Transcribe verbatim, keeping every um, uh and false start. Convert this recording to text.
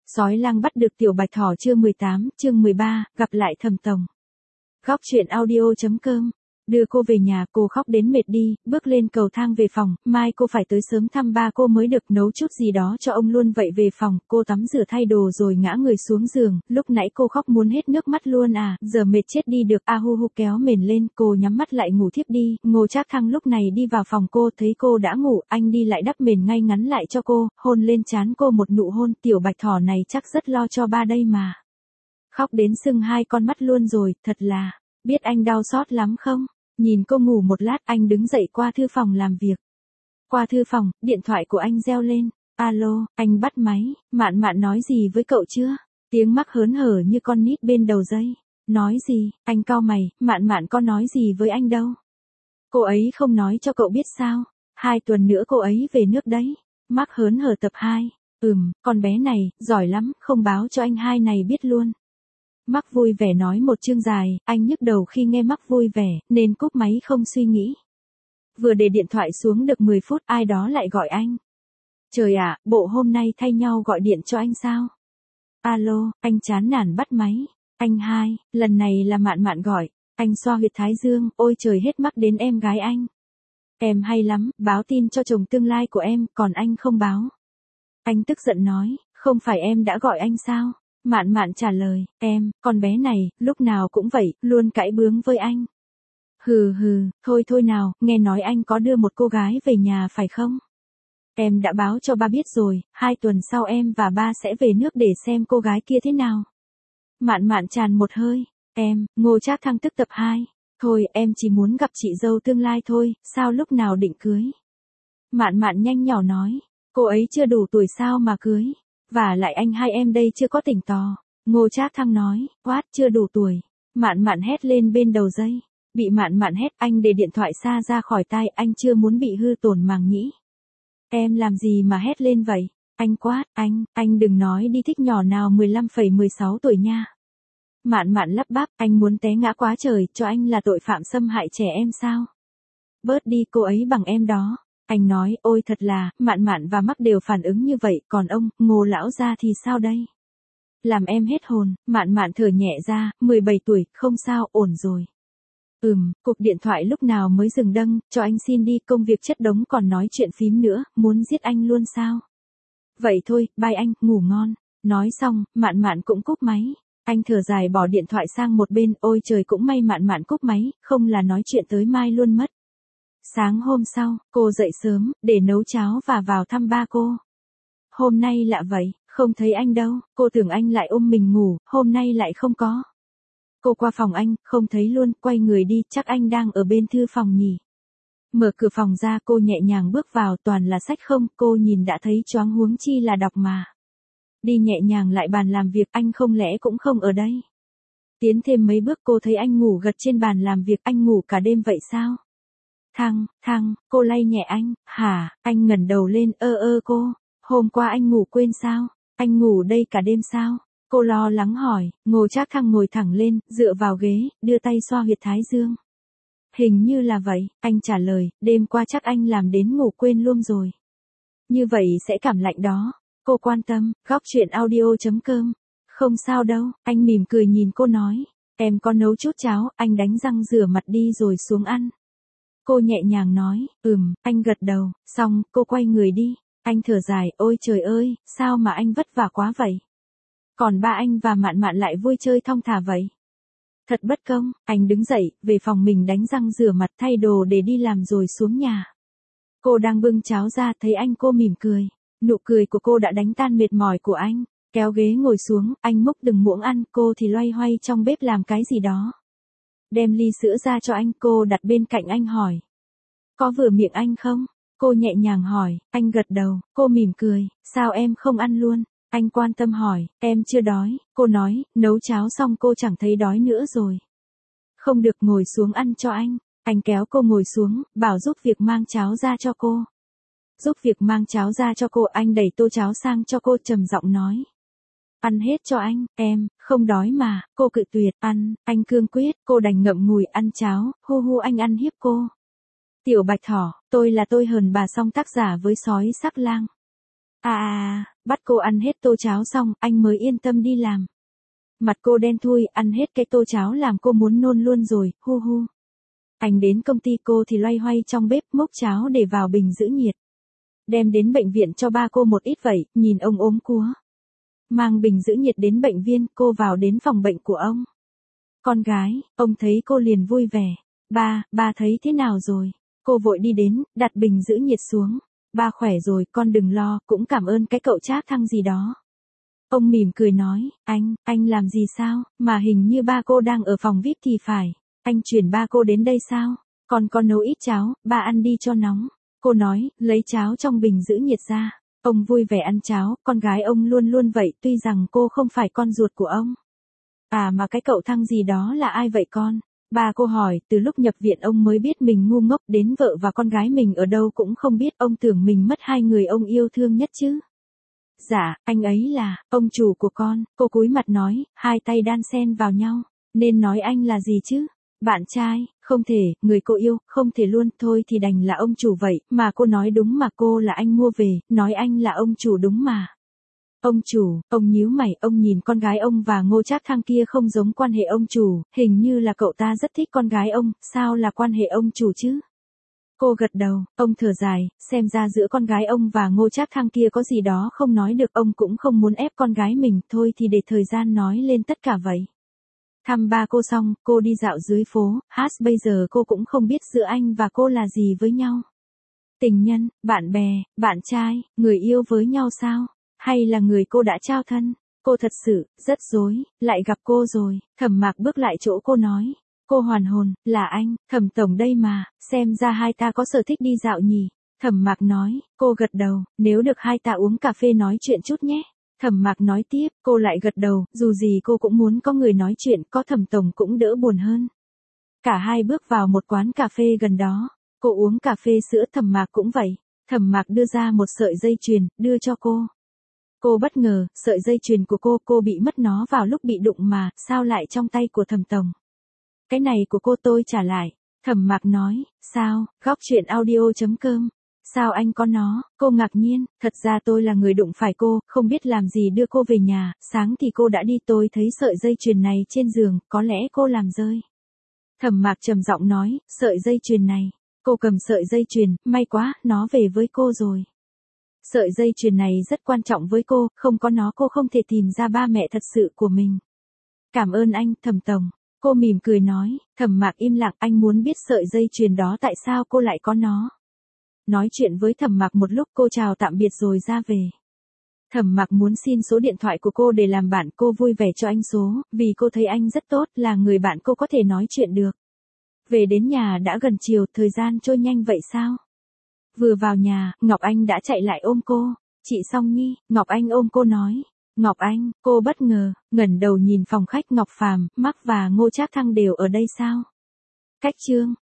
Sói lang bắt được tiểu bạch thỏ chương mười tám, chương mười ba, gặp lại Thẩm Tổng. Góc truyện audio chấm com. Đưa cô về nhà, cô khóc đến mệt đi, bước lên cầu thang về phòng, mai cô phải tới sớm thăm ba cô mới được, nấu chút gì đó cho ông luôn vậy về phòng, cô tắm rửa thay đồ rồi ngã người xuống giường, lúc nãy cô khóc muốn hết nước mắt luôn à, giờ mệt chết đi được, a hu hu kéo mền lên, cô nhắm mắt lại ngủ thiếp đi, Ngô Trác Thăng lúc này đi vào phòng cô, thấy cô đã ngủ, anh đi lại đắp mền ngay ngắn lại cho cô, hôn lên trán cô một nụ hôn, tiểu bạch thỏ này chắc rất lo cho ba đây mà. Khóc đến sưng hai con mắt luôn rồi, thật là, biết anh đau xót lắm không? Nhìn cô ngủ một lát, anh đứng dậy qua thư phòng làm việc. Qua thư phòng, điện thoại của anh reo lên. Alo, anh bắt máy, Mạn Mạn nói gì với cậu chưa? Tiếng Mắc hớn hở như con nít bên đầu dây. Nói gì? Anh cau mày, Mạn Mạn có nói gì với anh đâu? Cô ấy không nói cho cậu biết sao? Hai tuần nữa cô ấy về nước đấy. Mắc hớn hở tập hai. Ừm, con bé này, giỏi lắm, không báo cho anh hai này biết luôn. Mắc vui vẻ nói một chương dài, anh nhức đầu khi nghe Mắc vui vẻ, nên cúp máy không suy nghĩ. Vừa để điện thoại xuống được mười phút, ai đó lại gọi anh. Trời ạ, bộ hôm nay thay nhau gọi điện cho anh sao? Alo, anh chán nản bắt máy. Anh hai, lần này là Mạn Mạn gọi. Anh xoa huyệt thái dương, ôi trời hết mắc đến em gái anh. Em hay lắm, báo tin cho chồng tương lai của em, còn anh không báo. Anh tức giận nói, không phải em đã gọi anh sao? Mạn Mạn trả lời, em, con bé này, lúc nào cũng vậy, luôn cãi bướng với anh. Hừ hừ, thôi thôi nào, nghe nói anh có đưa một cô gái về nhà phải không? Em đã báo cho ba biết rồi, hai tuần sau em và ba sẽ về nước để xem cô gái kia thế nào. Mạn Mạn tràn một hơi, em, Ngô Trác Thăng tức tập hai. Thôi, em chỉ muốn gặp chị dâu tương lai thôi, sao lúc nào định cưới? Mạn Mạn nhanh nhỏ nói, cô ấy chưa đủ tuổi sao mà cưới? Và lại anh hai em đây chưa có tỉnh tò. Ngô Trác Thăng nói, quát chưa đủ tuổi. Mạn Mạn hét lên bên đầu dây. Bị Mạn Mạn hét, anh để điện thoại xa ra khỏi tai, anh chưa muốn bị hư tổn màng nhĩ. Em làm gì mà hét lên vậy? Anh quát, anh, anh đừng nói đi thích nhỏ nào mười lăm phẩy mười sáu tuổi nha. Mạn Mạn lắp bắp, anh muốn té ngã quá trời, cho anh là tội phạm xâm hại trẻ em sao? Bớt đi, cô ấy bằng em đó. Anh nói, ôi thật là, Mạn Mạn và Mắc đều phản ứng như vậy, còn ông, Ngô lão gia thì sao đây? Làm em hết hồn, Mạn Mạn thở nhẹ ra, mười bảy tuổi, không sao, ổn rồi. Ừm, cuộc điện thoại lúc nào mới dừng đâng, cho anh xin đi, công việc chất đống còn nói chuyện phím nữa, muốn giết anh luôn sao? Vậy thôi, bye anh, ngủ ngon. Nói xong, Mạn Mạn cũng cúp máy. Anh thở dài bỏ điện thoại sang một bên, ôi trời cũng may Mạn Mạn cúp máy, không là nói chuyện tới mai luôn mất. Sáng hôm sau, cô dậy sớm, để nấu cháo và vào thăm ba cô. Hôm nay lạ vậy, không thấy anh đâu, cô tưởng anh lại ôm mình ngủ, hôm nay lại không có. Cô qua phòng anh, không thấy luôn, quay người đi, chắc anh đang ở bên thư phòng nhỉ. Mở cửa phòng ra, cô nhẹ nhàng bước vào, toàn là sách không, cô nhìn đã thấy choáng huống chi là đọc mà. Đi nhẹ nhàng lại bàn làm việc, anh không lẽ cũng không ở đây. Tiến thêm mấy bước cô thấy anh ngủ gật trên bàn làm việc, anh ngủ cả đêm vậy sao? Thăng, Thăng, cô lay nhẹ anh, hả, anh ngẩng đầu lên, ơ ơ cô, hôm qua anh ngủ quên sao, anh ngủ đây cả đêm sao? Cô lo lắng hỏi, Ngô Trác Thăng ngồi thẳng lên, dựa vào ghế, đưa tay xoa huyệt thái dương. Hình như là vậy, anh trả lời, đêm qua chắc anh làm đến ngủ quên luôn rồi. Như vậy sẽ cảm lạnh đó. Cô quan tâm, góc truyện audio chấm com. Không sao đâu, anh mỉm cười nhìn cô nói, em có nấu chút cháo, anh đánh răng rửa mặt đi rồi xuống ăn. Cô nhẹ nhàng nói, ừm, anh gật đầu, xong, cô quay người đi. Anh thở dài, ôi trời ơi, sao mà anh vất vả quá vậy? Còn ba anh và Mạn Mạn lại vui chơi thong thả vậy. Thật bất công, anh đứng dậy, về phòng mình đánh răng rửa mặt thay đồ để đi làm rồi xuống nhà. Cô đang bưng cháo ra thấy anh cô mỉm cười. Nụ cười của cô đã đánh tan mệt mỏi của anh. Kéo ghế ngồi xuống, anh múc từng muỗng ăn, cô thì loay hoay trong bếp làm cái gì đó. Đem ly sữa ra cho anh, cô đặt bên cạnh anh hỏi. Có vừa miệng anh không? Cô nhẹ nhàng hỏi, anh gật đầu, cô mỉm cười, sao em không ăn luôn? Anh quan tâm hỏi, em chưa đói, cô nói, nấu cháo xong cô chẳng thấy đói nữa rồi. Không được, ngồi xuống ăn cho anh. Anh kéo cô ngồi xuống, bảo giúp việc mang cháo ra cho cô. Giúp việc mang cháo ra cho cô, anh đẩy tô cháo sang cho cô trầm giọng nói. Ăn hết cho anh, em, không đói mà, cô cự tuyệt, ăn, anh cương quyết, cô đành ngậm ngùi ăn cháo, hu hu anh ăn hiếp cô. Tiểu bạch thỏ, tôi là tôi hờn bà, song tác giả với sói sắc lang. À à, bắt cô ăn hết tô cháo xong, anh mới yên tâm đi làm. Mặt cô đen thui, ăn hết cái tô cháo làm cô muốn nôn luôn rồi, hu hu. Anh đến công ty cô thì loay hoay trong bếp múc cháo để vào bình giữ nhiệt. Đem đến bệnh viện cho ba cô một ít vậy, nhìn ông ốm cúa. Mang bình giữ nhiệt đến bệnh viện, cô vào đến phòng bệnh của ông. Con gái, ông thấy cô liền vui vẻ. Ba, ba thấy thế nào rồi? Cô vội đi đến, đặt bình giữ nhiệt xuống. Ba khỏe rồi, con đừng lo, cũng cảm ơn cái cậu Trác Thăng gì đó. Ông mỉm cười nói, anh, anh làm gì sao, mà hình như ba cô đang ở phòng vi ai pi thì phải. Anh chuyển ba cô đến đây sao? Con con nấu ít cháo, ba ăn đi cho nóng. Cô nói, lấy cháo trong bình giữ nhiệt ra. Ông vui vẻ ăn cháo, con gái ông luôn luôn vậy, tuy rằng cô không phải con ruột của ông. À mà cái cậu Thăng gì đó là ai vậy con? Ba cô hỏi, từ lúc nhập viện ông mới biết mình ngu ngốc, đến vợ và con gái mình ở đâu cũng không biết, ông tưởng mình mất hai người ông yêu thương nhất chứ. Dạ, anh ấy là, ông chủ của con, cô cúi mặt nói, hai tay đan xen vào nhau, nên nói anh là gì chứ? Bạn trai, không thể, người cô yêu, không thể luôn, thôi thì đành là ông chủ vậy, mà cô nói đúng mà, cô là anh mua về, nói anh là ông chủ đúng mà. Ông chủ, ông nhíu mày, ông nhìn con gái ông và Ngô Trác Thăng kia không giống quan hệ ông chủ, hình như là cậu ta rất thích con gái ông, sao là quan hệ ông chủ chứ? Cô gật đầu, ông thở dài, xem ra giữa con gái ông và Ngô Trác Thăng kia có gì đó không nói được, ông cũng không muốn ép con gái mình, thôi thì để thời gian nói lên tất cả vậy. Thăm ba cô xong, cô đi dạo dưới phố, hát bây giờ cô cũng không biết giữa anh và cô là gì với nhau. Tình nhân, bạn bè, bạn trai, người yêu với nhau sao? Hay là người cô đã trao thân? Cô thật sự, rất rối, lại gặp cô rồi, Thẩm Mạc bước lại chỗ cô nói. Cô hoàn hồn, là anh, Thẩm tổng đây mà, xem ra hai ta có sở thích đi dạo nhỉ. Thẩm Mạc nói, cô gật đầu, nếu được hai ta uống cà phê nói chuyện chút nhé. Thẩm Mạc nói tiếp, cô lại gật đầu, dù gì cô cũng muốn có người nói chuyện, có Thẩm tổng cũng đỡ buồn hơn. Cả hai bước vào một quán cà phê gần đó, cô uống cà phê sữa, Thẩm Mạc cũng vậy. Thẩm Mạc đưa ra một sợi dây chuyền, đưa cho cô. Cô bất ngờ, sợi dây chuyền của cô, cô bị mất nó vào lúc bị đụng mà, sao lại trong tay của Thẩm tổng? Cái này của cô, tôi trả lại. Thẩm Mạc nói, sao, góc truyện audio chấm com. Sao anh có nó? Cô ngạc nhiên, thật ra tôi là người đụng phải cô, không biết làm gì đưa cô về nhà, sáng thì cô đã đi, tôi thấy sợi dây chuyền này trên giường, có lẽ cô làm rơi. Thẩm Mạc trầm giọng nói, sợi dây chuyền này. Cô cầm sợi dây chuyền, may quá, nó về với cô rồi. Sợi dây chuyền này rất quan trọng với cô, không có nó cô không thể tìm ra ba mẹ thật sự của mình. Cảm ơn anh, Thẩm tổng. Cô mỉm cười nói, Thẩm Mạc im lặng, anh muốn biết sợi dây chuyền đó tại sao cô lại có nó. Nói chuyện với Thẩm Mạc một lúc, cô chào tạm biệt rồi ra về. Thẩm Mạc muốn xin số điện thoại của cô để làm bạn, cô vui vẻ cho anh số, vì cô thấy anh rất tốt, là người bạn cô có thể nói chuyện được. Về đến nhà đã gần chiều, thời gian trôi nhanh vậy sao? Vừa vào nhà, Ngọc Anh đã chạy lại ôm cô. Chị Song Nhi, Ngọc Anh ôm cô nói. Ngọc Anh, cô bất ngờ, ngẩng đầu nhìn phòng khách, Ngọc Phàm, Mark và Ngô Trác Thăng đều ở đây sao? Cách chương